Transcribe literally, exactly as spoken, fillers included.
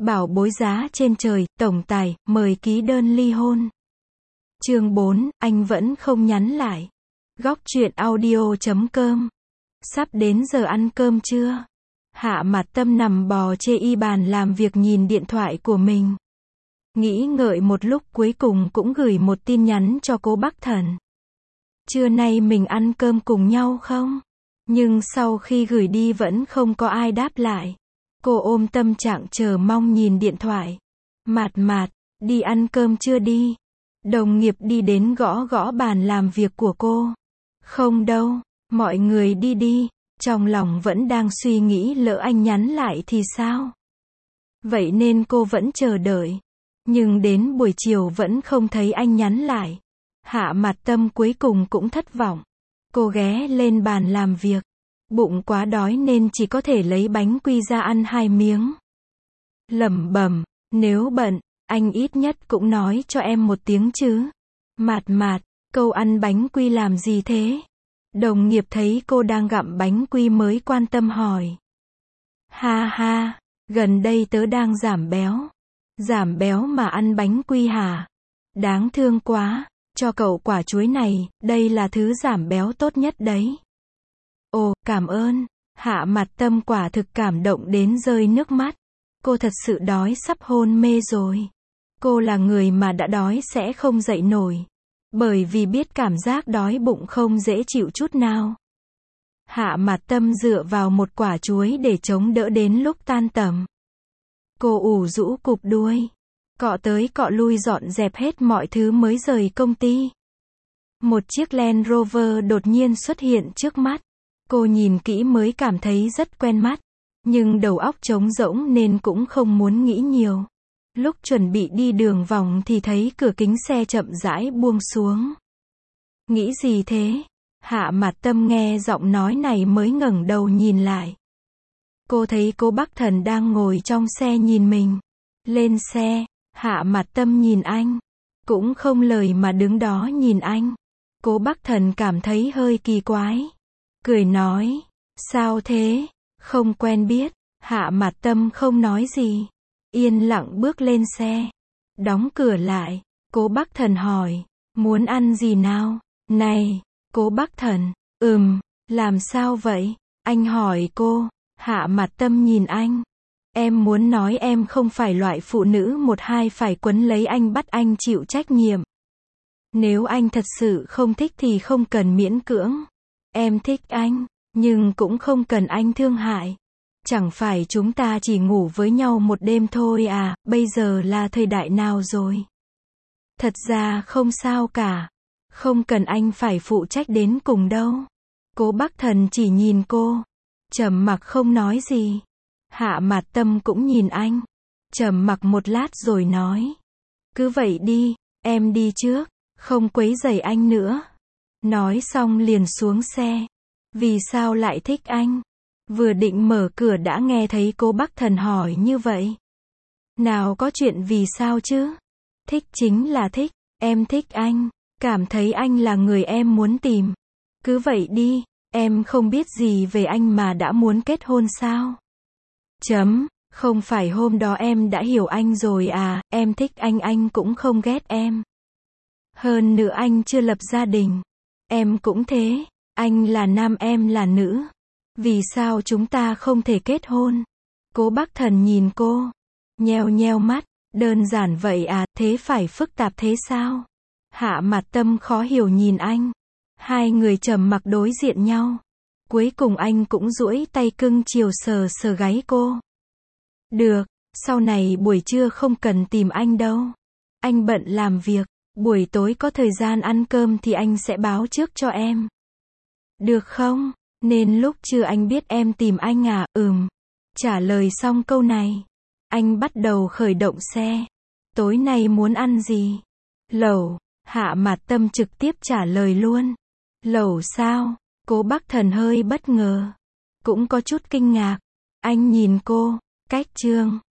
Bảo bối giá trên trời, tổng tài, mời ký đơn ly hôn. Chương bốn, anh vẫn không nhắn lại. Góc truyện audio chấm com. Sắp đến giờ ăn cơm chưa? Hạ Mạt Tâm nằm bò chê y bàn làm việc nhìn điện thoại của mình. Nghĩ ngợi một lúc cuối cùng cũng gửi một tin nhắn cho cô Bắc Thần. Trưa nay mình ăn cơm cùng nhau không? Nhưng sau khi gửi đi vẫn không có ai đáp lại. Cô ôm tâm trạng chờ mong nhìn điện thoại. Mạt Mạt, đi ăn cơm chưa đi? Đồng nghiệp đi đến gõ gõ bàn làm việc của cô. Không đâu, mọi người đi đi. Trong lòng vẫn đang suy nghĩ lỡ anh nhắn lại thì sao? Vậy nên cô vẫn chờ đợi. Nhưng đến buổi chiều vẫn không thấy anh nhắn lại. Hạ Mạt Tâm cuối cùng cũng thất vọng. Cô ghé lên bàn làm việc. Bụng quá đói nên chỉ có thể lấy bánh quy ra ăn hai miếng. Lẩm bẩm, nếu bận, anh ít nhất cũng nói cho em một tiếng chứ. Mạt Mạt, câu ăn bánh quy làm gì thế? Đồng nghiệp thấy cô đang gặm bánh quy mới quan tâm hỏi. Ha ha, gần đây tớ đang giảm béo. Giảm béo mà ăn bánh quy hả? Đáng thương quá, cho cậu quả chuối này, đây là thứ giảm béo tốt nhất đấy. Ồ, cảm ơn. Hạ Mạt Tâm quả thực cảm động đến rơi nước mắt. Cô thật sự đói sắp hôn mê rồi. Cô là người mà đã đói sẽ không dậy nổi. Bởi vì biết cảm giác đói bụng không dễ chịu chút nào. Hạ Mạt Tâm dựa vào một quả chuối để chống đỡ đến lúc tan tầm. Cô ủ rũ cụp đuôi. Cọ tới cọ lui dọn dẹp hết mọi thứ mới rời công ty. Một chiếc Land Rover đột nhiên xuất hiện trước mắt. Cô nhìn kỹ mới cảm thấy rất quen mắt. Nhưng đầu óc trống rỗng nên cũng không muốn nghĩ nhiều. Lúc chuẩn bị đi đường vòng thì thấy cửa kính xe chậm rãi buông xuống. Nghĩ gì thế? Hạ Mạt Tâm nghe giọng nói này mới ngẩng đầu nhìn lại. Cô thấy cô Bắc Thần đang ngồi trong xe nhìn mình. Lên xe, Hạ Mạt Tâm nhìn anh. Cũng không lời mà đứng đó nhìn anh. Cô Bắc Thần cảm thấy hơi kỳ quái. Cười nói, sao thế? Không quen biết. Hạ Mạt Tâm không nói gì. Yên lặng bước lên xe. Đóng cửa lại. Cố Bắc Thần hỏi, muốn ăn gì nào? Này, Cố Bắc Thần, ừm, làm sao vậy? Anh hỏi cô. Hạ Mạt Tâm nhìn anh. Em muốn nói em không phải loại phụ nữ một hai phải quấn lấy anh bắt anh chịu trách nhiệm. Nếu anh thật sự không thích thì không cần miễn cưỡng. Em thích anh, nhưng cũng không cần anh thương hại. Chẳng phải chúng ta chỉ ngủ với nhau một đêm thôi à, bây giờ là thời đại nào rồi? Thật ra không sao cả. Không cần anh phải phụ trách đến cùng đâu. Cố Bắc Thần chỉ nhìn cô. Trầm mặc không nói gì. Hạ Mạt Tâm cũng nhìn anh. Trầm mặc một lát rồi nói. Cứ vậy đi, em đi trước, không quấy rầy anh nữa. Nói xong liền xuống xe. Vì sao lại thích anh? Vừa định mở cửa đã nghe thấy cô Bắc Thần hỏi như vậy. Nào có chuyện vì sao chứ? Thích chính là thích, em thích anh, cảm thấy anh là người em muốn tìm. Cứ vậy đi, em không biết gì về anh mà đã muốn kết hôn sao? Chấm, không phải hôm đó em đã hiểu anh rồi à, em thích anh anh cũng không ghét em. Hơn nữa anh chưa lập gia đình. Em cũng thế, anh là nam em là nữ. Vì sao chúng ta không thể kết hôn? Cố Bắc Thần nhìn cô. Nheo nheo mắt. Đơn giản vậy à, thế phải phức tạp thế sao? Hạ Mạt Tâm khó hiểu nhìn anh. Hai người trầm mặc đối diện nhau. Cuối cùng anh cũng duỗi tay cưng chiều sờ sờ gáy cô. Được, sau này buổi trưa không cần tìm anh đâu. Anh bận làm việc. Buổi tối có thời gian ăn cơm thì anh sẽ báo trước cho em. Được không? Nên lúc trưa anh biết em tìm anh à, ừm. Trả lời xong câu này. Anh bắt đầu khởi động xe. Tối nay muốn ăn gì? Lẩu. Hạ Mạt Tâm trực tiếp trả lời luôn. Lẩu sao? Cố Bắc Thần hơi bất ngờ. Cũng có chút kinh ngạc. Anh nhìn cô. Cách chương.